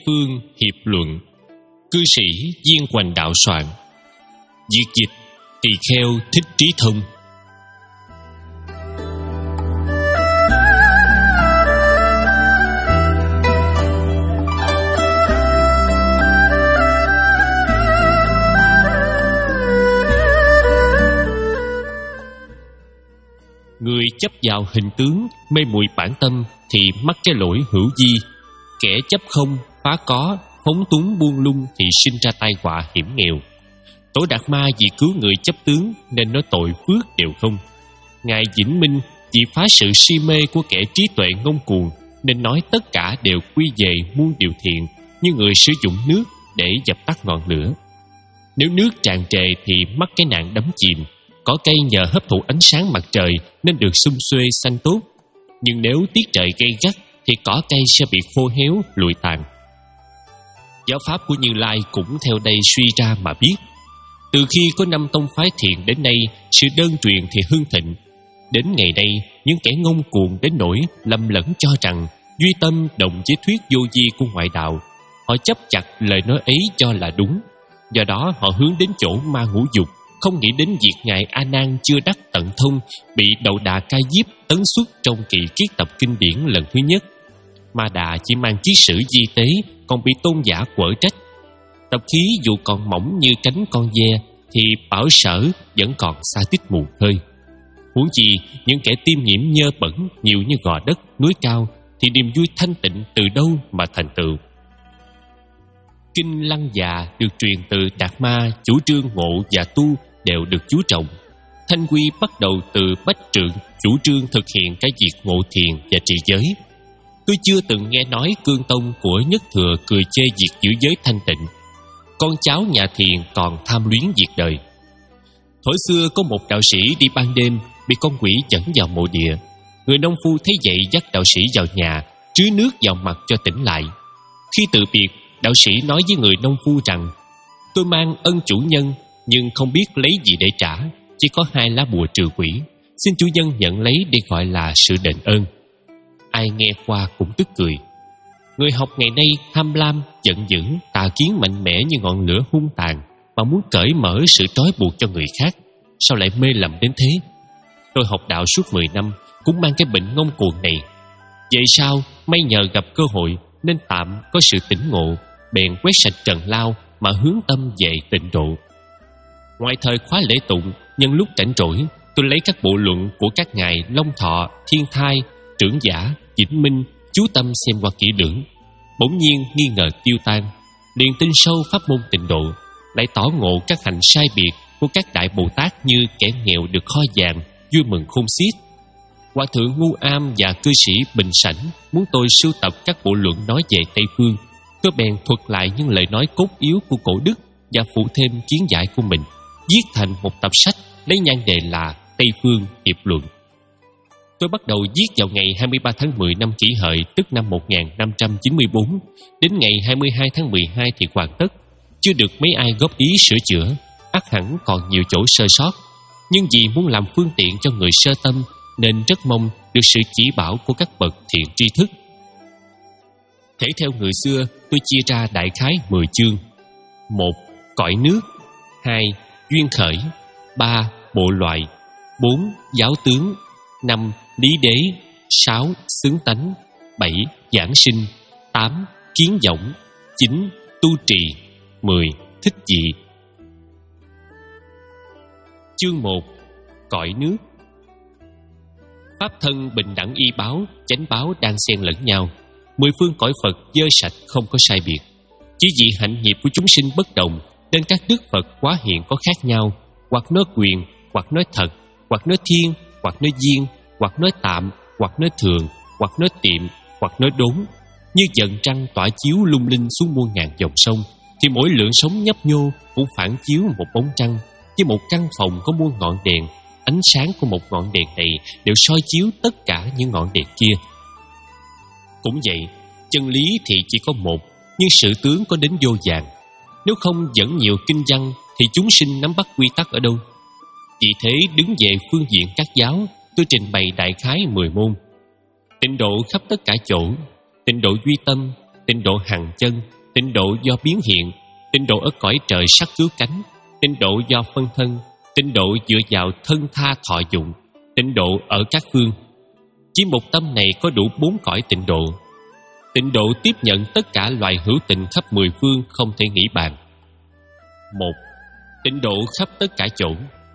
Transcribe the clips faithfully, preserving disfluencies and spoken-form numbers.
Phương Hiệp Luận. Cư sĩ Viên Hoành đạo soạn. Việt dịch Tỳ Kheo Thích Trí Thông. Người chấp vào hình tướng, mê muội bản tâm thì mắc cái lỗi hữu vi. Kẻ chấp không, phá có, phóng túng buông lung thì sinh ra tai họa hiểm nghèo. Tổ Đạt Ma vì cứu người chấp tướng nên nói tội phước đều không. Ngài Vĩnh Minh vì phá sự si mê của kẻ trí tuệ ngông cuồng nên nói tất cả đều quy về muôn điều thiện, như người sử dụng nước để dập tắt ngọn lửa. Nếu nước tràn trề thì mắc cái nạn đắm chìm. Cỏ cây nhờ hấp thụ ánh sáng mặt trời nên được sum xuê xanh tốt. Nhưng nếu tiết trời gay gắt thì cỏ cây sẽ bị khô héo, lụi tàn. Giáo pháp của Như Lai cũng theo đây suy ra mà biết. Từ khi có năm tông phái thiện đến nay, sự đơn truyền thì hưng thịnh. Đến ngày nay, những kẻ ngông cuồng đến nỗi lầm lẫn cho rằng duy tâm đồng với thuyết vô vi của ngoại đạo. Họ chấp chặt lời nói ấy cho là đúng. Do đó họ hướng đến chỗ ma ngũ dục, không nghĩ đến việc Ngài A Nan chưa đắc tận thông bị Đầu Đà Ca Diếp tấn xuất trong kỳ triết tập kinh điển lần thứ nhất. Ma Đà chỉ mang chí sử di tế, còn bị tôn giả quở trách. Tập khí dù còn mỏng như cánh con ve thì bảo sở vẫn còn xa tích mù hơi. Huống chi những kẻ tiêm nhiễm nhơ bẩn nhiều như gò đất, núi cao thì niềm vui thanh tịnh từ đâu mà thành tựu. Kinh Lăng Già được truyền từ Đạt Ma, chủ trương ngộ và tu đều được chú trọng. Thanh Quy bắt đầu từ Bách Trượng, chủ trương thực hiện cái việc ngộ thiền và trì giới. Tôi chưa từng nghe nói Cương Tông của Nhất Thừa cười chê việc giữ giới thanh tịnh. Con cháu nhà thiền còn tham luyến việc đời. Thuở xưa có một đạo sĩ đi ban đêm bị con quỷ dẫn vào mộ địa. Người nông phu thấy vậy dắt đạo sĩ vào nhà, trứ nước vào mặt cho tỉnh lại. Khi từ biệt, đạo sĩ nói với người nông phu rằng: tôi mang ân chủ nhân nhưng không biết lấy gì để trả, chỉ có hai lá bùa trừ quỷ, xin chủ nhân nhận lấy để gọi là sự đền ơn. Ai nghe qua cũng tức cười. Người học ngày nay tham lam, giận dữ, tà kiến mạnh mẽ như ngọn lửa hung tàn mà muốn cởi mở sự trói buộc cho người khác, sao lại mê lầm đến thế? Tôi học đạo suốt mười năm cũng mang cái bệnh ngông cuồng này. Vậy sao may nhờ gặp cơ hội nên tạm có sự tỉnh ngộ, bèn quét sạch trần lao mà hướng tâm về tịnh độ. Ngoài thời khóa lễ tụng, nhân lúc rảnh rỗi, tôi lấy các bộ luận của các ngài Long Thọ, Thiên Thai, Trưởng Giả, Vĩnh Minh chú tâm xem qua kỹ lưỡng. Bỗng nhiên nghi ngờ tiêu tan, liền tin sâu pháp môn tịnh độ, lại tỏ ngộ các hành sai biệt của các đại Bồ Tát như kẻ nghèo được kho vàng, vui mừng khôn xiết. Hòa thượng Ngu Am và cư sĩ Bình Sảnh muốn tôi sưu tập các bộ luận nói về Tây Phương. Tôi bèn thuật lại những lời nói cốt yếu của cổ đức và phụ thêm kiến giải của mình, viết thành một tập sách lấy nhan đề là Tây Phương Hiệp Luận. Tôi bắt đầu viết vào ngày hai mươi ba tháng mười năm Kỷ Hợi, tức năm một nghìn năm trăm chín mươi tư. Đến ngày hai mươi hai tháng mười hai thì hoàn tất. Chưa được mấy ai góp ý sửa chữa, ắt hẳn còn nhiều chỗ sơ sót. Nhưng vì muốn làm phương tiện cho người sơ tâm nên rất mong được sự chỉ bảo của các bậc thiện tri thức. Thể theo người xưa, tôi chia ra đại khái mười chương. Một. Cõi nước. Hai. Duyên khởi. Ba. Bộ loại. Bốn. Giáo tướng. Năm. Lý đế. Sáu. Xứng tánh. Bảy. Giảng sinh. Tám. Kiến võng. Chín. Tu trì. Mười. Thích dị. Chương một. Cõi nước. Pháp thân bình đẳng y báo, chánh báo đang xen lẫn nhau. Mười phương cõi Phật dơ sạch không có sai biệt. Chỉ vì hạnh nghiệp của chúng sinh bất đồng nên các đức Phật quá hiện có khác nhau, hoặc nói quyền, hoặc nói thật, hoặc nói thiên, hoặc nói duyên, hoặc nói tạm, hoặc nói thường, hoặc nói tiệm, hoặc nói đốn. Như dần trăng tỏa chiếu lung linh xuống muôn ngàn dòng sông, thì mỗi lượng sống nhấp nhô cũng phản chiếu một bóng trăng. Như một căn phòng có muôn ngọn đèn, ánh sáng của một ngọn đèn này đều soi chiếu tất cả những ngọn đèn kia. Cũng vậy, chân lý thì chỉ có một, nhưng sự tướng có đến vô vàn. Nếu không dẫn nhiều kinh văn thì chúng sinh nắm bắt quy tắc ở đâu? Vì thế đứng về phương diện các giáo, tôi trình bày đại khái mười môn. Tịnh độ khắp tất cả chỗ, tịnh độ duy tâm, tịnh độ hằng chân, tịnh độ do biến hiện, tịnh độ ở cõi trời sắc cứu cánh, tịnh độ do phân thân, tịnh độ dựa vào thân tha thọ dụng, tịnh độ ở các phương. Chỉ một tâm này có đủ bốn cõi tịnh độ. Tịnh độ tiếp nhận tất cả loài hữu tình khắp mười phương không thể nghĩ bàn. Một, tịnh độ khắp tất cả chỗ.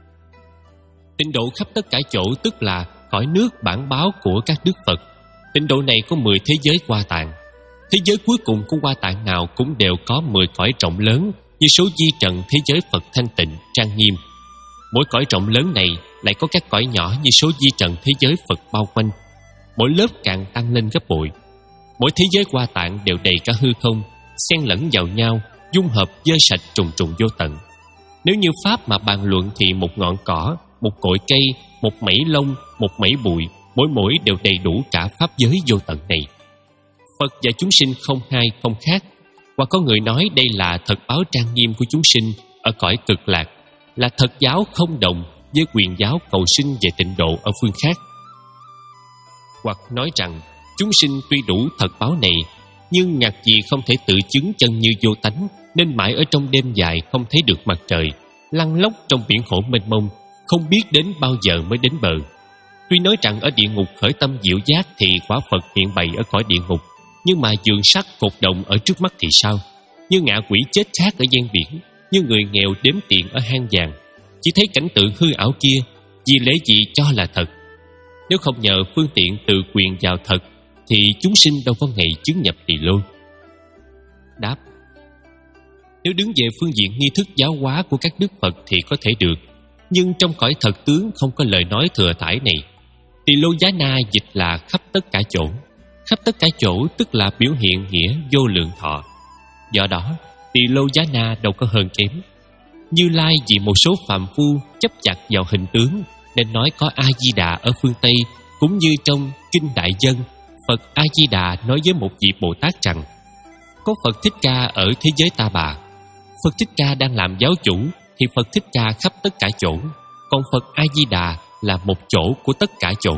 Tịnh độ khắp tất cả chỗ tức là cõi nước bản báo của các đức Phật. Tịnh độ này có mười thế giới Hoa Tạng. Thế giới cuối cùng của Hoa Tạng nào cũng đều có mười cõi rộng lớn như số di trần thế giới Phật thanh tịnh, trang nghiêm. Mỗi cõi rộng lớn này lại có các cõi nhỏ như số di trần thế giới Phật bao quanh. Mỗi lớp càng tăng lên gấp bội. Mỗi thế giới Hoa Tạng đều đầy cả hư không, xen lẫn vào nhau, dung hợp dơ sạch trùng trùng vô tận. Nếu như Pháp mà bàn luận thì một ngọn cỏ, một cội cây, một mẩy lông, một mẩy bụi, mỗi mỗi đều đầy đủ cả Pháp giới vô tận này. Phật và chúng sinh không hai không khác. Hoặc có người nói đây là thật báo trang nghiêm của chúng sinh ở cõi cực lạc, là thật giáo không đồng với quyền giáo cầu sinh về tịnh độ ở phương khác. Hoặc nói rằng chúng sinh tuy đủ thật báo này, nhưng ngạc gì không thể tự chứng chân như vô tánh, nên mãi ở trong đêm dài không thấy được mặt trời, lăn lóc trong biển khổ mênh mông, không biết đến bao giờ mới đến bờ. Tuy nói rằng ở địa ngục khởi tâm diệu giác thì quả Phật hiện bày ở cõi địa ngục, nhưng mà giường sắt cột đồng ở trước mắt thì sao? Như ngạ quỷ chết khác ở gian biển, như người nghèo đếm tiền ở hang vàng, chỉ thấy cảnh tượng hư ảo kia, vì lẽ gì cho là thật. Nếu không nhờ phương tiện tự quyền vào thật, thì chúng sinh đâu có ngày chứng nhập tỳ lô. Đáp: nếu đứng về phương diện nghi thức giáo hóa của các đức Phật thì có thể được, nhưng trong cõi thật tướng không có lời nói thừa thải này. Tỳ lô giá na dịch là khắp tất cả chỗ. Khắp tất cả chỗ tức là biểu hiện nghĩa vô lượng thọ. Do đó tỳ lô giá na đâu có hơn kém. Như Lai vì một số phàm phu chấp chặt vào hình tướng nên nói có A-di-đà ở phương Tây, cũng như trong Kinh Đại Dân, Phật A-di-đà nói với một vị Bồ Tát rằng có Phật Thích Ca ở thế giới Ta Bà. Phật Thích Ca đang làm giáo chủ thì Phật Thích Ca khắp tất cả chỗ, còn Phật A-di-đà là một chỗ của tất cả chỗ.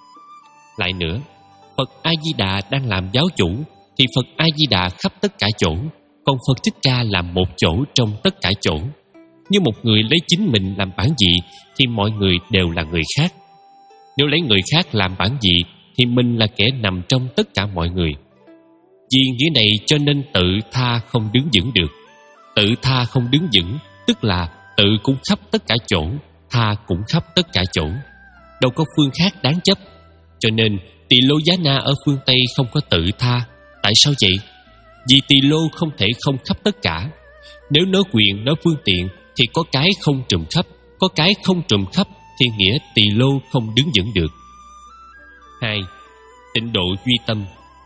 Lại nữa, Phật A-di-đà đang làm giáo chủ thì Phật A-di-đà khắp tất cả chỗ, còn Phật Thích Ca là một chỗ trong tất cả chỗ. Như một người lấy chính mình làm bản vị thì mọi người đều là người khác. Nếu lấy người khác làm bản vị thì mình là kẻ nằm trong tất cả mọi người. Vì nghĩa này cho nên tự tha không đứng vững được. Tự tha không đứng vững tức là tự cũng khắp tất cả chỗ, tha cũng khắp tất cả chỗ, đâu có phương khác đáng chấp. Cho nên tỳ lô giá na ở phương Tây không có tự tha. Tại sao vậy? Vì tỳ lô không thể không khắp tất cả. Nếu nói quyền, nói phương tiện thì có cái không trùm khắp, có cái không trùm khắp thì nghĩa tỳ lô không đứng vững được. Hai, tịnh độ duy tâm.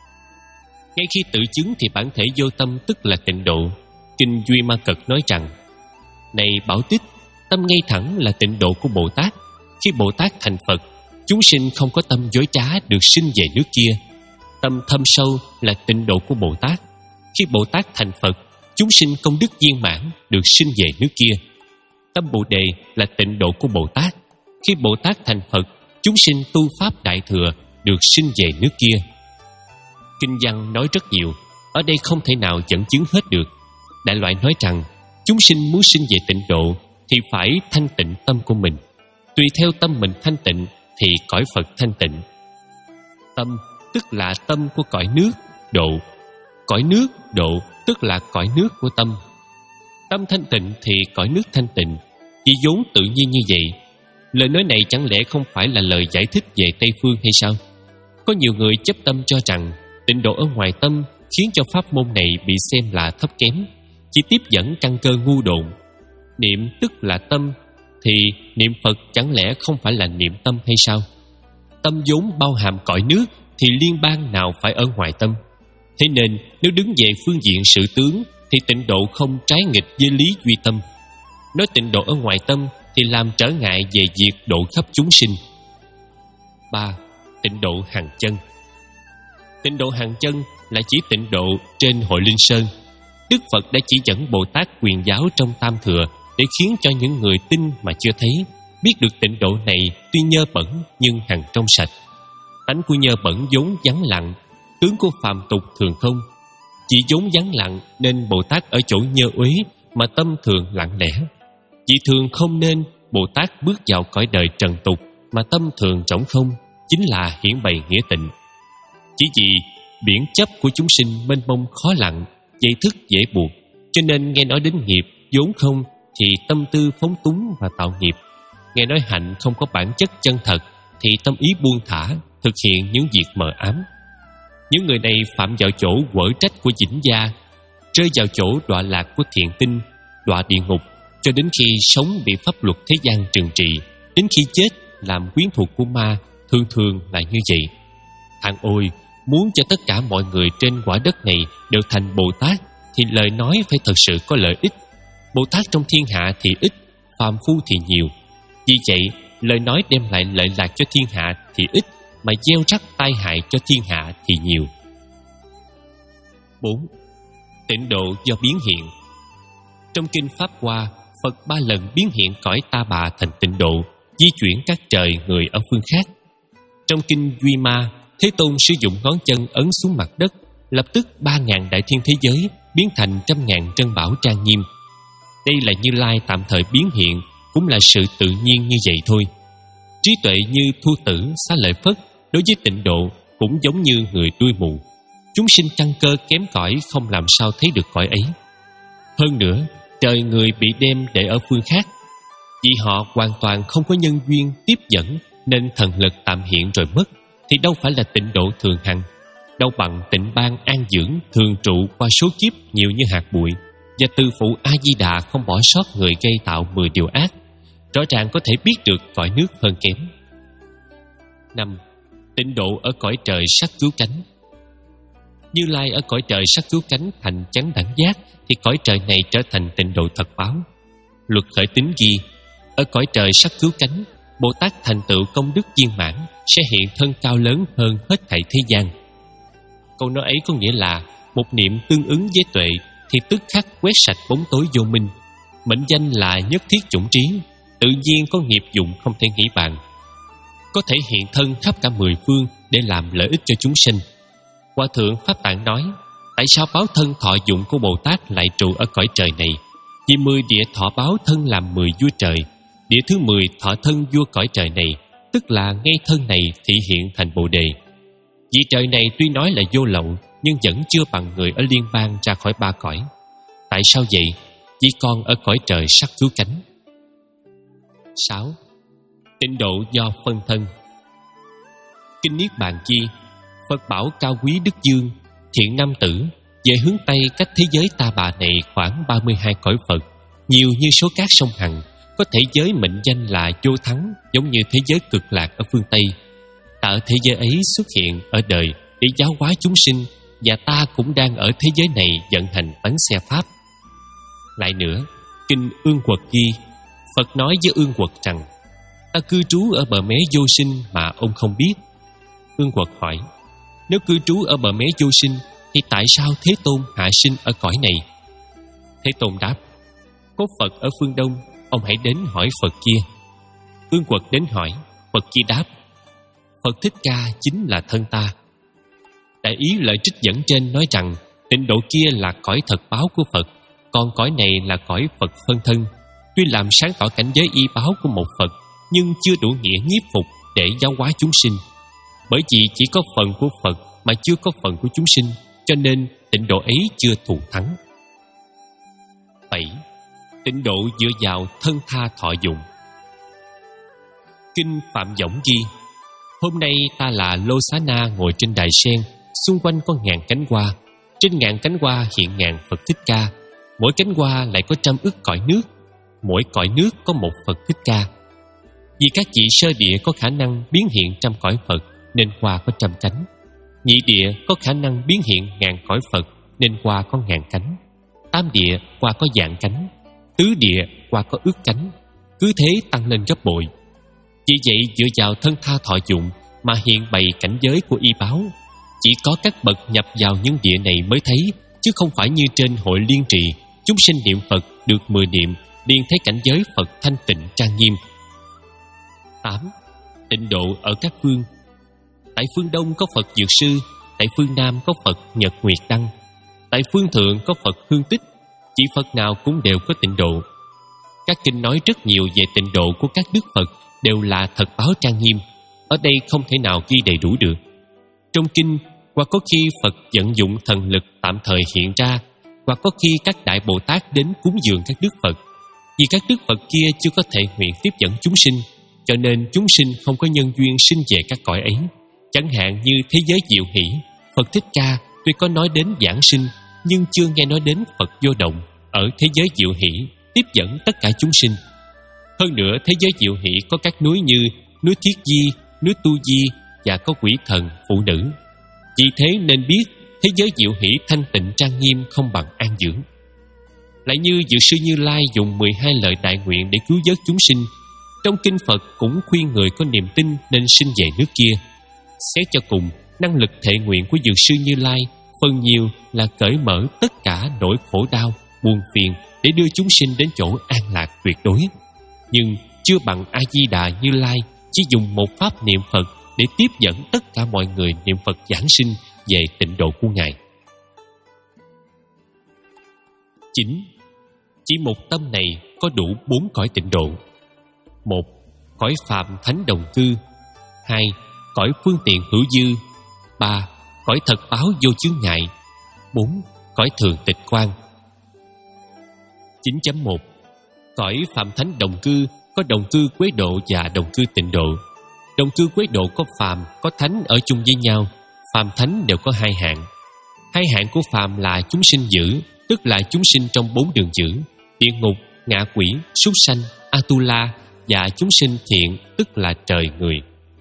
Ngay khi tự chứng thì bản thể vô tâm tức là tịnh độ. Kinh Duy Ma Cật nói rằng: này Bảo Tích, tâm ngay thẳng là tịnh độ của Bồ Tát. Khi Bồ Tát thành Phật, chúng sinh không có tâm dối trá được sinh về nước kia. Tâm thâm sâu là tịnh độ của Bồ Tát. Khi Bồ Tát thành Phật, chúng sinh công đức viên mãn được sinh về nước kia. Tâm Bồ Đề là tịnh độ của Bồ Tát. Khi Bồ Tát thành Phật, chúng sinh tu pháp đại thừa được sinh về nước kia. Kinh văn nói rất nhiều, ở đây không thể nào dẫn chứng hết được. Đại loại nói rằng chúng sinh muốn sinh về tịnh độ thì phải thanh tịnh tâm của mình. Tùy theo tâm mình thanh tịnh thì cõi Phật thanh tịnh. Tâm tức là tâm của cõi nước, độ. Cõi nước, độ tức là cõi nước của tâm. Tâm thanh tịnh thì cõi nước thanh tịnh, chỉ vốn tự nhiên như vậy. Lời nói này chẳng lẽ không phải là lời giải thích về Tây Phương hay sao? Có nhiều người chấp tâm cho rằng tịnh độ ở ngoài tâm khiến cho pháp môn này bị xem là thấp kém, chỉ tiếp dẫn căn cơ ngu độn. Niệm tức là tâm, thì niệm Phật chẳng lẽ không phải là niệm tâm hay sao? Tâm vốn bao hàm cõi nước thì liên bang nào phải ở ngoài tâm. Thế nên nếu đứng về phương diện sự tướng thì tịnh độ không trái nghịch với lý duy tâm. Nói tịnh độ ở ngoài tâm thì làm trở ngại về việc độ khắp chúng sinh. Ba, tịnh độ hằng chân. Tịnh độ hằng chân là chỉ tịnh độ trên Hội Linh Sơn. Đức Phật đã chỉ dẫn Bồ Tát quyền giáo trong Tam Thừa để khiến cho những người tin mà chưa thấy biết được tịnh độ này tuy nhơ bẩn nhưng hằng trong sạch. Tánh của nhơ bẩn vốn vắng lặng, tướng của phàm tục thường không. Vì vốn vắng lặng nên Bồ Tát ở chỗ nhơ uế mà tâm thường lặng lẽ. Vì thường không nên Bồ Tát bước vào cõi đời trần tục mà tâm thường trống không, chính là hiển bày nghĩa tịnh. Chỉ vì biển chấp của chúng sinh mênh mông khó lặng, dây thức dễ buộc, cho nên nghe nói đến nghiệp vốn không thì tâm tư phóng túng và tạo nghiệp. Nghe nói hạnh không có bản chất chân thật thì tâm ý buông thả, thực hiện những việc mờ ám. Những người này phạm vào chỗ quở trách của vĩnh gia, rơi vào chỗ đọa lạc của thiện tinh, đọa địa ngục, cho đến khi sống bị pháp luật thế gian trừng trị, đến khi chết làm quyến thuộc của ma, thường thường là như vậy. Thằng ôi, muốn cho tất cả mọi người trên quả đất này đều thành Bồ Tát thì lời nói phải thật sự có lợi ích. Bồ Tát trong thiên hạ thì ít, phàm phu thì nhiều. Vì vậy, lời nói đem lại lợi lạc cho thiên hạ thì ít, mà gieo rắc tai hại cho thiên hạ thì nhiều. Bốn. Tịnh độ do biến hiện. Trong kinh Pháp Hoa, Phật ba lần biến hiện cõi Ta Bà thành tịnh độ, di chuyển các trời người ở phương khác. Trong kinh Duy Ma, Thế Tôn sử dụng ngón chân ấn xuống mặt đất, lập tức ba ngàn đại thiên thế giới biến thành trăm ngàn trân bảo trang nghiêm. Đây là Như Lai tạm thời biến hiện, cũng là sự tự nhiên như vậy thôi. Trí tuệ như Thu Tử, Xá Lợi Phất đối với tịnh độ cũng giống như người đuôi mù. Chúng sinh căn cơ kém cỏi không làm sao thấy được cõi ấy. Hơn nữa, trời người bị đem để ở phương khác. Vì họ hoàn toàn không có nhân duyên tiếp dẫn nên thần lực tạm hiện rồi mất, thì đâu phải là tịnh độ thường hằng. Đâu bằng tịnh ban an dưỡng thường trụ qua số kiếp nhiều như hạt bụi, và từ phụ A-di-đà không bỏ sót người gây tạo mười điều ác. Rõ ràng có thể biết được cõi nước hơn kém. Năm. Tịnh độ ở cõi trời sắc cứu cánh. Như Lai ở cõi trời sắc cứu cánh thành chánh đẳng giác, thì cõi trời này trở thành tịnh độ thật báo. Luật khởi tính ghi, ở cõi trời sắc cứu cánh, Bồ Tát thành tựu công đức viên mãn sẽ hiện thân cao lớn hơn hết thảy thế gian. Câu nói ấy có nghĩa là một niệm tương ứng với tuệ thì tức khắc quét sạch bóng tối vô minh. Mệnh danh là nhất thiết chủng trí, tự nhiên có nghiệp dụng không thể nghĩ bàn, có thể hiện thân khắp cả mười phương để làm lợi ích cho chúng sinh. Hòa thượng Pháp Tạng nói, tại sao báo thân thọ dụng của Bồ Tát lại trụ ở cõi trời này? Vì mười địa thọ báo thân làm mười vua trời, địa thứ mười thọ thân vua cõi trời này, tức là ngay thân này thị hiện thành Bồ Đề. Vì trời này tuy nói là vô lậu, nhưng vẫn chưa bằng người ở liên bang ra khỏi ba cõi. Tại sao vậy? Vì con ở cõi trời sắc cứu cánh. Sáu. Tịnh độ do phân thân. Kinh Niết Bàn ghi, Phật bảo Cao Quý Đức Dương, thiện nam tử, về hướng Tây cách thế giới Ta Bà này khoảng ba mươi hai cõi Phật, nhiều như số cát sông Hằng, có thể giới mệnh danh là vô thắng, giống như thế giới cực lạc ở phương Tây. Ta ở thế giới ấy xuất hiện ở đời để giáo hóa chúng sinh, và ta cũng đang ở thế giới này vận hành bánh xe Pháp. Lại nữa, kinh Ương Quật ghi, Phật nói với Ương Quật rằng, ta cư trú ở bờ mé vô sinh mà ông không biết. Ương Quật hỏi, nếu cư trú ở bờ mé vô sinh thì tại sao Thế Tôn hạ sinh ở cõi này? Thế Tôn đáp, có Phật ở phương Đông, ông hãy đến hỏi Phật kia. Ương Quật đến hỏi, Phật kia đáp, Phật Thích Ca chính là thân ta. Đại ý lời trích dẫn trên nói rằng tịnh độ kia là cõi thật báo của Phật, còn cõi này là cõi Phật phân thân. Tuy làm sáng tỏ cảnh giới y báo của một Phật, nhưng chưa đủ nghĩa nhiếp phục để giáo hóa chúng sinh. Bởi vì chỉ có phần của Phật mà chưa có phần của chúng sinh, cho nên tịnh độ ấy chưa thù thắng. Bảy. Tịnh độ dựa vào thân tha thọ dụng. Kinh Phạm Võng ghi, hôm nay ta là Lô Xá Na ngồi trên đài sen, xung quanh có ngàn cánh hoa, trên ngàn cánh hoa hiện ngàn Phật Thích Ca, mỗi cánh hoa lại có trăm ức cõi nước, mỗi cõi nước có một Phật Thích Ca. Vì các vị sơ địa có khả năng biến hiện trăm cõi Phật nên hoa có trăm cánh, nhị địa có khả năng biến hiện ngàn cõi Phật nên hoa có ngàn cánh, tam địa hoa có vạn cánh, tứ địa hoa có ức cánh, cứ thế tăng lên gấp bội. Vì vậy dựa vào thân tha thọ dụng mà hiện bày cảnh giới của y báo. Chỉ có các bậc nhập vào những địa này mới thấy, chứ không phải như trên hội liên trì, chúng sinh niệm Phật được mười niệm liền thấy cảnh giới Phật thanh tịnh trang nghiêm. Tám. Tịnh độ ở các phương. Tại phương Đông có Phật Dược Sư, tại phương Nam có Phật Nhật Nguyệt Đăng, Tại phương thượng có Phật Hương Tích, chỉ Phật nào cũng đều có tịnh độ. Các kinh nói rất nhiều về tịnh độ của các đức Phật đều là thật báo trang nghiêm, ở đây không thể nào ghi đầy đủ được. Trong kinh, hoặc có khi Phật vận dụng thần lực tạm thời hiện ra, hoặc có khi các đại Bồ Tát đến cúng dường các đức Phật. Vì các đức Phật kia chưa có thể nguyện tiếp dẫn chúng sinh, cho nên chúng sinh không có nhân duyên sinh về các cõi ấy. Chẳng hạn như thế giới Diệu Hỷ, Phật Thích Ca tuy có nói đến giảng sinh, nhưng chưa nghe nói đến Phật Vô Động ở thế giới Diệu Hỷ tiếp dẫn tất cả chúng sinh. Hơn nữa, thế giới Diệu Hỷ có các núi như núi Thiết Di, núi Tu Di và có quỷ thần, phụ nữ. Vì thế nên biết thế giới Diệu Hỷ thanh tịnh trang nghiêm không bằng an dưỡng. Lại như Dược Sư Như Lai dùng mười hai lời đại nguyện để cứu vớt chúng sinh, trong kinh Phật cũng khuyên người có niềm tin nên sinh về nước kia. Xét cho cùng, năng lực thệ nguyện của Dược Sư Như Lai phần nhiều là cởi mở tất cả nỗi khổ đau, buồn phiền để đưa chúng sinh đến chỗ an lạc tuyệt đối. Nhưng chưa bằng A Di Đà Như Lai chỉ dùng một pháp niệm Phật để tiếp dẫn tất cả mọi người niệm Phật giảng sinh về tịnh độ của Ngài. Chín. Chỉ một tâm này có đủ bốn cõi tịnh độ. Một. Cõi Phạm Thánh Đồng Cư. Hai. Cõi Phương Tiện Hữu Dư. Ba. Cõi Thật Báo Vô Chướng Ngại. Bốn. Cõi Thường Tịch Quang. Chín chấm một. Cõi Phạm Thánh Đồng Cư có đồng cư quế độ và đồng cư tịnh độ. Đồng cư quế độ có phàm, có thánh ở chung với nhau. Phàm thánh đều có hai hạng. Hai hạng của phàm là chúng sinh dữ, tức là chúng sinh trong bốn đường dữ: địa ngục, ngạ quỷ, súc sanh, Atula, và chúng sinh thiện, tức là trời người.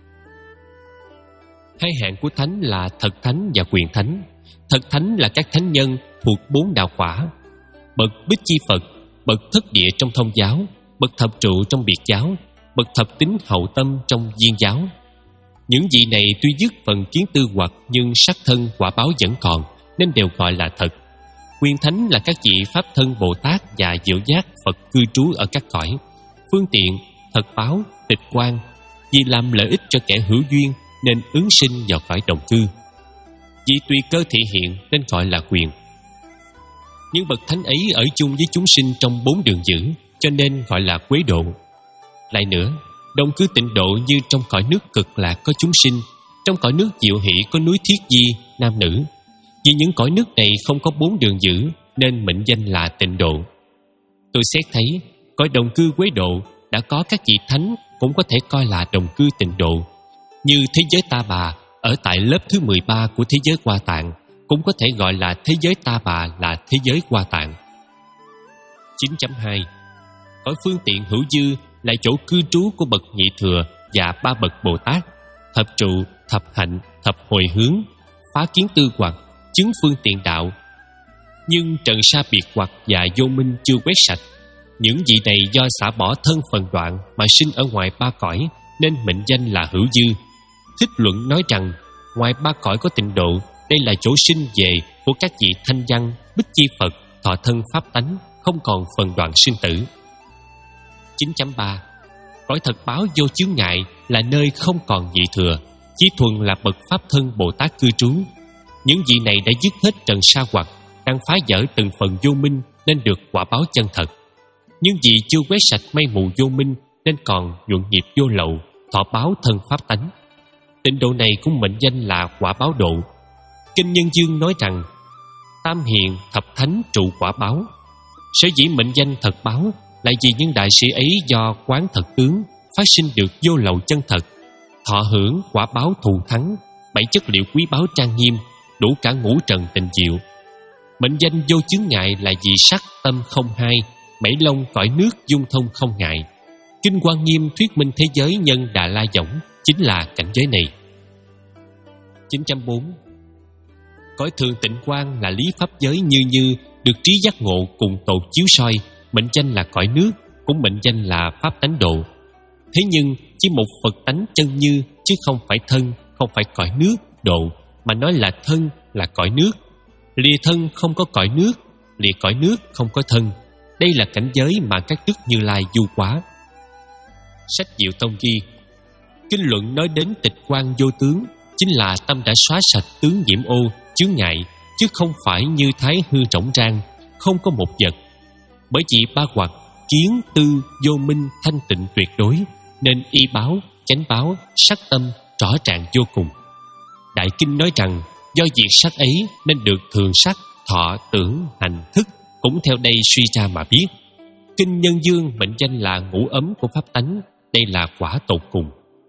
Hai hạng của thánh là thật thánh và quyền thánh. Thật thánh là các thánh nhân thuộc bốn đạo quả: bậc Bích Chi Phật, bậc thất địa trong Thông giáo, bậc thập trụ trong Biệt giáo, bậc thập tín hậu tâm trong Viên giáo. Những vị này tuy dứt phần kiến tư hoặc, nhưng sắc thân quả báo vẫn còn, nên đều gọi là thật. Quyền thánh là các vị pháp thân Bồ Tát và Diệu Giác Phật cư trú ở các cõi Phương Tiện, Thật Báo, Tịch Quang. Vì làm lợi ích cho kẻ hữu duyên nên ứng sinh vào cõi đồng cư. Vì tùy cơ thị hiện nên gọi là quyền. Những bậc thánh ấy ở chung với chúng sinh trong bốn đường dữ, cho nên gọi là quế độ. Lại nữa, đồng cư tịnh độ như trong cõi nước Cực Lạc có chúng sinh, trong cõi nước Diệu Hỷ có núi Thiết Di, nam nữ. Vì những cõi nước này không có bốn đường dữ nên mệnh danh là tịnh độ. Tôi xét thấy cõi đồng cư quế độ đã có các vị thánh cũng có thể coi là đồng cư tịnh độ. Như thế giới Ta Bà ở tại lớp thứ mười ba của thế giới Hoa Tạng cũng có thể gọi là thế giới Ta Bà là thế giới Hoa Tạng. chín chấm hai. Cõi Phương Tiện Hữu Dư là chỗ cư trú của bậc Nhị Thừa và ba bậc Bồ Tát: thập trụ, thập hạnh, thập hồi hướng, phá kiến tư hoặc, chứng phương tiện đạo. Nhưng trần sa biệt hoặc và vô minh chưa quét sạch. Những vị này do xả bỏ thân phần đoạn mà sinh ở ngoài ba cõi nên mệnh danh là hữu dư. Thích Luận nói rằng ngoài ba cõi có tịnh độ, đây là chỗ sinh về của các vị thanh văn, Bích Chi Phật, thọ thân pháp tánh, không còn phần đoạn sinh tử. chín chấm ba. Cõi Thật Báo Vô Chướng Ngại là nơi không còn Nhị Thừa, chỉ thuần là bậc pháp thân Bồ Tát cư trú. Những vị này đã dứt hết trần sa hoặc, đang phá vỡ từng phần vô minh nên được quả báo chân thật. Nhưng vì chưa quét sạch mây mù vô minh nên còn nhuận nghiệp vô lậu, thọ báo thân pháp tánh. Tịnh độ này cũng mệnh danh là quả báo độ. Kinh Nhân Dương nói rằng tam hiền thập thánh trụ quả báo. Sở dĩ mệnh danh thật báo là vì những đại sĩ ấy do quán thật tướng phát sinh được vô lậu chân thật, thọ hưởng quả báo thù thắng, bảy chất liệu quý báu trang nghiêm, đủ cả ngũ trần tình diệu. Mệnh danh Vô Chướng Ngại là vì sắc tâm không hai, mảy lông cõi nước dung thông không ngại. Kinh Quan Nghiêm thuyết minh thế giới nhân Đà La Võng chính là cảnh giới này. chín chấm bốn. Cõi Thường Tịnh Quang là lý pháp giới như như được trí giác ngộ cùng tột chiếu soi, mệnh danh là cõi nước, cũng mệnh danh là pháp tánh độ. Thế nhưng chỉ một Phật tánh chân như, chứ không phải thân, không phải cõi nước độ, mà nói là thân là cõi nước. Lìa thân không có cõi nước, lìa cõi nước không có thân. Đây là cảnh giới mà các đức Như Lai du quá. Sách Diệu Tông ghi kinh luận nói đến tịch quang vô tướng, chính là tâm đã xóa sạch tướng nhiễm ô, chướng ngại, chứ không phải như thái hư rỗng rang, không có một vật. Bởi vì ba hoặc kiến tư vô minh thanh tịnh tuyệt đối, nên y báo, chánh báo, sắc tâm rõ ràng vô cùng. Đại Kinh nói rằng do diệt sắc ấy nên được thường sắc, thọ, tưởng, hành, thức cũng theo đây suy ra mà biết. Kinh Nhân Dương mệnh danh là ngũ ấm của pháp tánh, đây là quả tột cùng.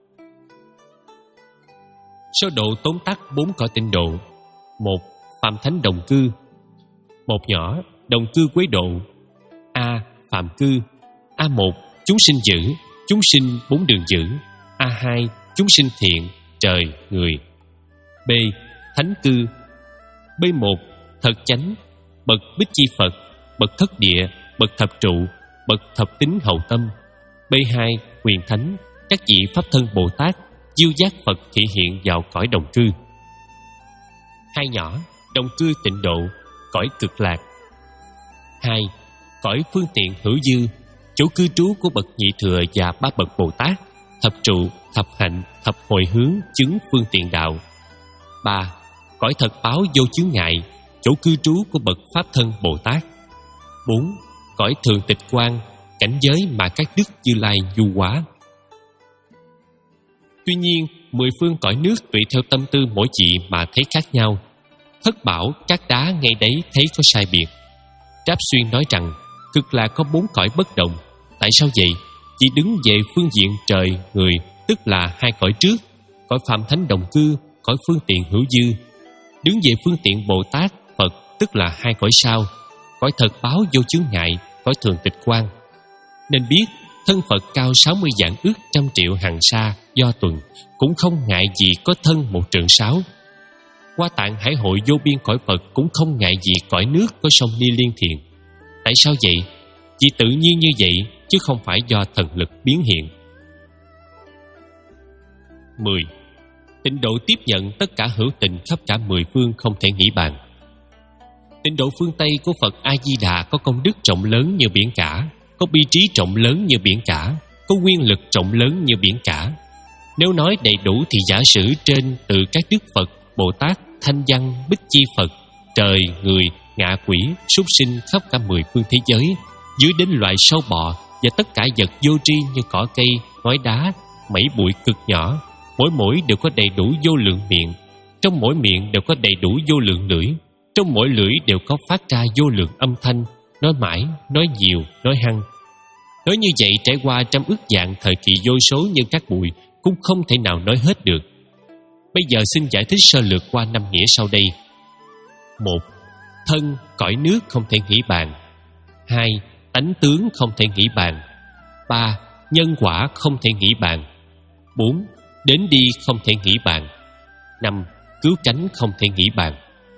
Số độ tóm tắt bốn cõi tịnh độ. Một, phàm thánh đồng cư. Một nhỏ, đồng cư quế độ. A, phàm cư. A một, chúng sinh dữ, chúng sinh bốn đường dữ. A hai, chúng sinh thiện, trời, người. B, thánh cư. B một, thật chánh, bậc bích chi Phật, bậc thất địa, bậc thập trụ, bậc thập tín hậu tâm. B hai, huyền thánh, các vị pháp thân Bồ Tát, diêu giác Phật thị hiện vào cõi đồng cư. Hai nhỏ, đồng cư tịnh độ, cõi cực lạc. Hai, cõi phương tiện hữu dư, chỗ cư trú của bậc nhị thừa và ba bậc Bồ Tát, thập trụ, thập hạnh, thập hồi hướng chứng phương tiện đạo. Ba, cõi thật báo vô chướng ngại, chỗ cư trú của bậc pháp thân Bồ Tát. Bốn, cõi thường tịch quan, cảnh giới mà các đức Như Lai du hóa. Tuy nhiên, mười phương cõi nước tùy theo tâm tư mỗi vị mà thấy khác nhau. Thất bảo các đá ngay đấy thấy có sai biệt. Tráp Xuyên nói rằng cực lạc có bốn cõi bất động. Tại sao vậy? Chỉ đứng về phương diện trời, người, tức là hai cõi trước, cõi phàm thánh đồng cư, cõi phương tiện hữu dư. Đứng về phương tiện Bồ Tát, Phật, tức là hai cõi sau, cõi thật báo vô chướng ngại, cõi thường tịch quan. Nên biết thân Phật cao sáu mươi vạn ức trăm triệu hằng sa do tuần, cũng không ngại gì có thân một trượng sáu. Qua tạng hải hội vô biên cõi Phật cũng không ngại gì cõi nước có sông Ni Liên Thiền. Tại sao vậy? Chỉ tự nhiên như vậy, chứ không phải do thần lực biến hiện. Mười. Tịnh độ tiếp nhận tất cả hữu tình khắp cả mười phương không thể nghĩ bàn. Tịnh độ phương Tây của Phật A-di-đà có công đức rộng lớn như biển cả, có bi trí rộng lớn như biển cả, có nguyên lực rộng lớn như biển cả. Nếu nói đầy đủ thì giả sử trên từ các đức Phật, Bồ Tát, Thanh Văn, Bích Chi Phật, trời, người, ngạ quỷ, súc sinh khắp cả mười phương thế giới, dưới đến loài sâu bọ và tất cả vật vô tri như cỏ cây, ngói đá, mẩy bụi cực nhỏ, mỗi mỗi đều có đầy đủ vô lượng miệng, trong mỗi miệng đều có đầy đủ vô lượng lưỡi, trong mỗi lưỡi đều có phát ra vô lượng âm thanh, nói mãi, nói nhiều, nói hăng. Nói như vậy trải qua trăm ức vạn thời kỳ vô số như các bụi cũng không thể nào nói hết được. Bây giờ xin giải thích sơ lược qua năm nghĩa sau đây. Một, thân, cõi nước không thể nghĩ bàn. Hai, tánh tướng không thể nghĩ bàn. Ba, nhân quả không thể nghĩ bàn. Bốn, đến đi không thể nghĩ bàn. Năm, cứu cánh không thể nghĩ bàn.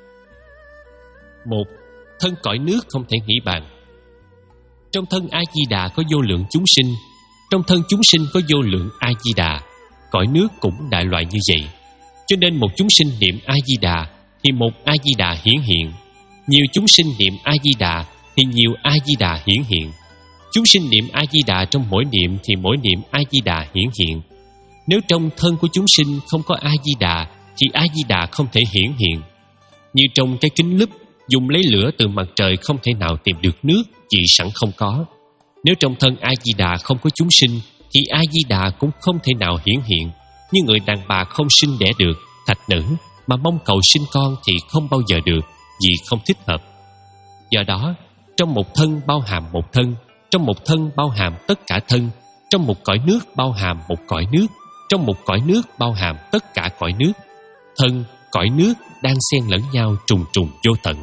Một, thân cõi nước không thể nghĩ bàn. Trong thân A-di-đà có vô lượng chúng sinh, trong thân chúng sinh có vô lượng A-di-đà, cõi nước cũng đại loại như vậy. Cho nên một chúng sinh niệm A-di-đà thì một A-di-đà hiển hiện, nhiều chúng sinh niệm A-di-đà thì nhiều A-di-đà hiển hiện. Chúng sinh niệm A-di-đà trong mỗi niệm thì mỗi niệm A-di-đà hiển hiện. Nếu trong thân của chúng sinh không có A-di-đà thì A-di-đà không thể hiển hiện. Như trong cái kính lúp dùng lấy lửa từ mặt trời không thể nào tìm được nước vì sẵn không có. Nếu trong thân A-di-đà không có chúng sinh thì A-di-đà cũng không thể nào hiển hiện. Như người đàn bà không sinh đẻ được, thạch nữ, mà mong cầu sinh con thì không bao giờ được, vì không thích hợp. Do đó, trong một thân bao hàm một thân, trong một thân bao hàm tất cả thân, trong một cõi nước bao hàm một cõi nước, trong một cõi nước bao hàm tất cả cõi nước. Thân, cõi nước đang xen lẫn nhau trùng trùng vô tận.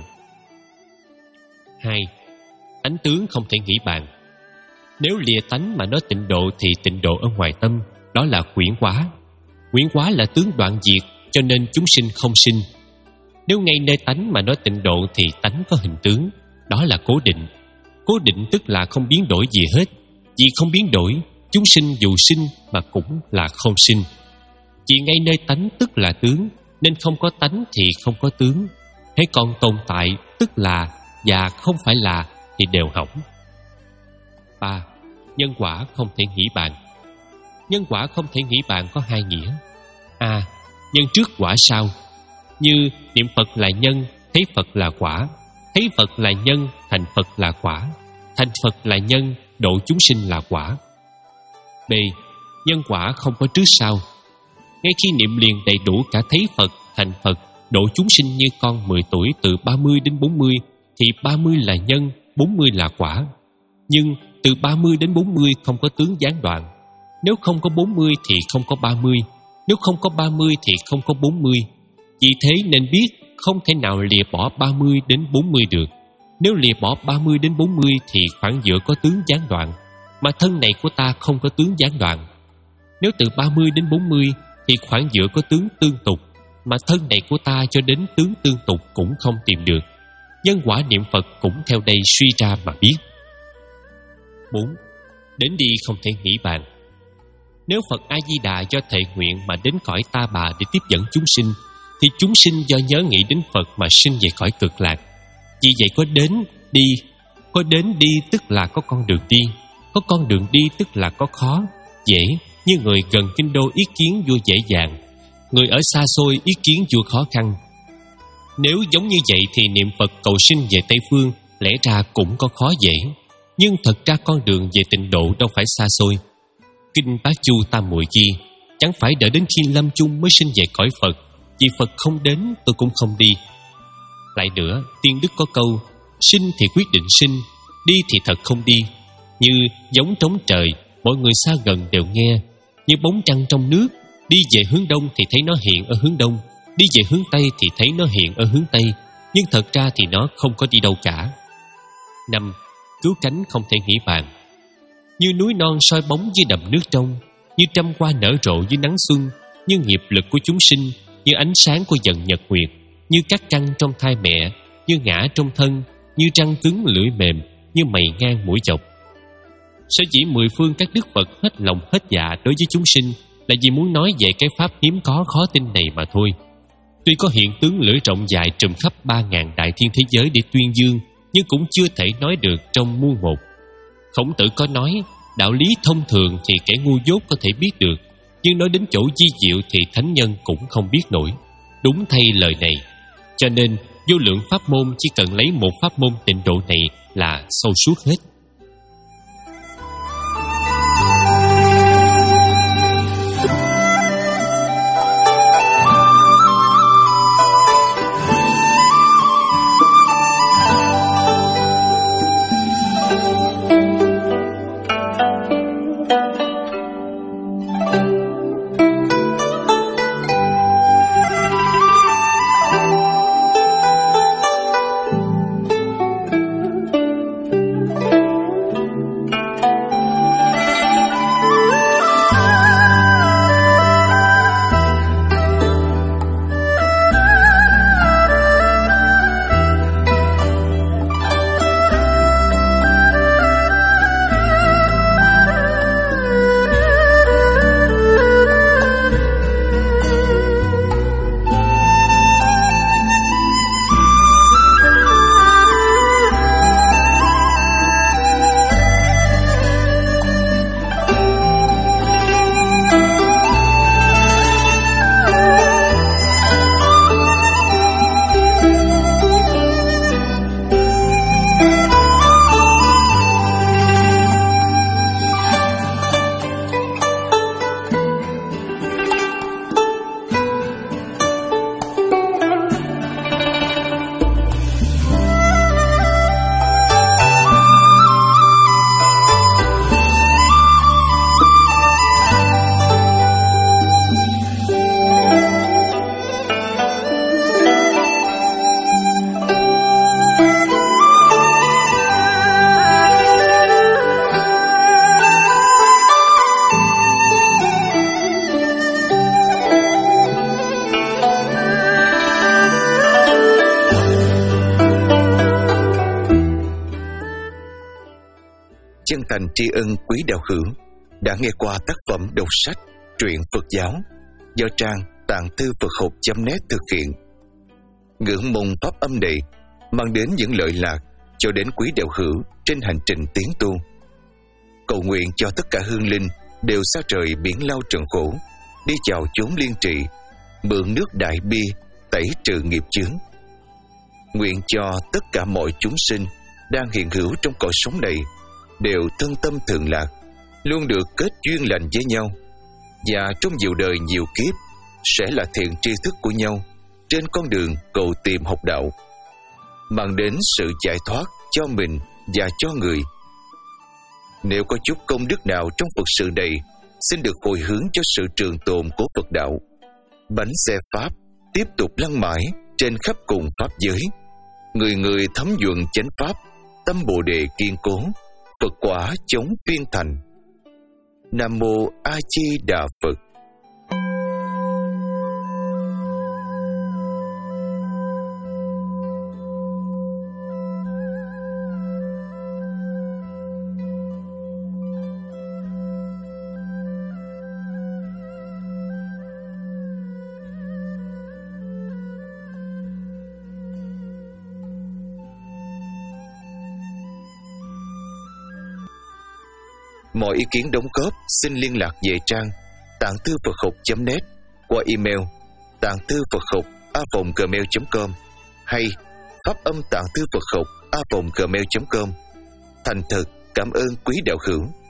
Hai, tánh tướng không thể nghĩ bàn. Nếu lìa tánh mà nói tịnh độ thì tịnh độ ở ngoài tâm, đó là quyển hóa. Quyển hóa là tướng đoạn diệt, cho nên chúng sinh không sinh. Nếu ngay nơi tánh mà nói tịnh độ thì tánh có hình tướng, đó là cố định. Cố định tức là không biến đổi gì hết. Vì không biến đổi, chúng sinh dù sinh mà cũng là không sinh. Chỉ ngay nơi tánh tức là tướng, nên không có tánh thì không có tướng. Hãy còn tồn tại tức là và không phải là thì đều hỏng. Ba, nhân quả không thể nghĩ bàn. Nhân quả không thể nghĩ bàn có hai nghĩa. A, nhân trước quả sau. Như niệm Phật là nhân thấy Phật là quả, thấy Phật là nhân, thành Phật là quả, thành Phật là nhân, độ chúng sinh là quả. B. Nhân quả không có trước sau. Ngay khi niệm liền đầy đủ cả thấy Phật, thành Phật, độ chúng sinh như con mười tuổi từ ba mươi đến bốn mươi, thì ba mươi là nhân, bốn mươi là quả. Nhưng từ ba mươi đến bốn mươi không có tướng gián đoạn. Nếu không có bốn mươi thì không có ba mươi, nếu không có ba mươi thì không có bốn mươi. Vì thế nên biết không thể nào lìa bỏ ba mươi đến bốn mươi được. Nếu lìa bỏ ba mươi đến bốn mươi thì khoảng giữa có tướng gián đoạn, mà thân này của ta không có tướng gián đoạn. Nếu từ ba mươi đến bốn mươi thì khoảng giữa có tướng tương tục, mà thân này của ta cho đến tướng tương tục cũng không tìm được. Nhân quả niệm Phật cũng theo đây suy ra mà biết. Bốn. Đến đi không thể nghĩ bàn. Nếu Phật A-di-đà do thệ nguyện mà đến cõi Ta Bà để tiếp dẫn chúng sinh, thì chúng sinh do nhớ nghĩ đến Phật mà sinh về cõi cực lạc. Vì vậy có đến, đi, có đến đi tức là có con đường đi, có con đường đi tức là có khó, dễ, như người gần kinh đô ý kiến vua dễ dàng, người ở xa xôi ý kiến vua khó khăn. Nếu giống như vậy thì niệm Phật cầu sinh về Tây Phương lẽ ra cũng có khó dễ, nhưng thật ra con đường về tịnh độ đâu phải xa xôi. Kinh Bát Chu Tam Muội ghi, chẳng phải đợi đến khi lâm chung mới sinh về cõi Phật, vì Phật không đến tôi cũng không đi. Lại nữa, tiên đức có câu, sinh thì quyết định sinh, đi thì thật không đi. Như giống trống trời, mọi người xa gần đều nghe. Như bóng trăng trong nước, đi về hướng đông thì thấy nó hiện ở hướng đông, đi về hướng tây thì thấy nó hiện ở hướng tây, nhưng thật ra thì nó không có đi đâu cả. Năm. Cứu cánh không thể nghĩ bàn. Như núi non soi bóng dưới đầm nước trong, như trăm hoa nở rộ dưới nắng xuân, như nghiệp lực của chúng sinh, như ánh sáng của dần nhật nguyệt, như các căn trong thai mẹ, như ngã trong thân, như răng cứng lưỡi mềm, như mày ngang mũi dọc. Sở dĩ mười phương các đức Phật hết lòng hết dạ đối với chúng sinh là vì muốn nói về cái pháp hiếm có khó tin này mà thôi. Tuy có hiện tướng lưỡi rộng dài trùm khắp ba ngàn đại thiên thế giới để tuyên dương, nhưng cũng chưa thể nói được trong muôn một. Khổng Tử có nói, đạo lý thông thường thì kẻ ngu dốt có thể biết được, nhưng nói đến chỗ di diệu thì thánh nhân cũng không biết nổi. Đúng thay lời này, cho nên vô lượng pháp môn chỉ cần lấy một pháp môn tịnh độ này là sâu suốt hết. Chân thành tri ân quý đạo hữu đã nghe qua tác phẩm đọc sách truyện Phật giáo do trang tạng thư Phật học chấm net thực hiện. Ngưỡng mong pháp âm này mang đến những lợi lạc cho đến quý đạo hữu trên hành trình tiến tu. Cầu nguyện cho tất cả hương linh đều xa trời biển lao trần khổ, đi chào chốn liên trị, mượn nước đại bi tẩy trừ nghiệp chướng. Nguyện cho tất cả mọi chúng sinh đang hiện hữu trong cõi sống này đều thân tâm thường lạc, luôn được kết duyên lành với nhau, và trong nhiều đời nhiều kiếp sẽ là thiện tri thức của nhau trên con đường cầu tìm học đạo, mang đến sự giải thoát cho mình và cho người. Nếu có chút công đức nào trong Phật sự này, xin được hồi hướng cho sự trường tồn của Phật đạo. Bánh xe Pháp tiếp tục lăn mãi trên khắp cùng Pháp giới. Người người thấm nhuận chánh Pháp, tâm Bồ Đề kiên cố, Phật quả chống phiên thành. Nam Mô A Di Đà Phật. Mọi ý kiến đóng góp xin liên lạc về trang tạng thư Phật học chấm net qua email tạng thư Phật học a vòng gmail chấm com hay pháp âm tạng thư Phật học a vòng gmail chấm com. Thành thật cảm ơn quý đạo hữu.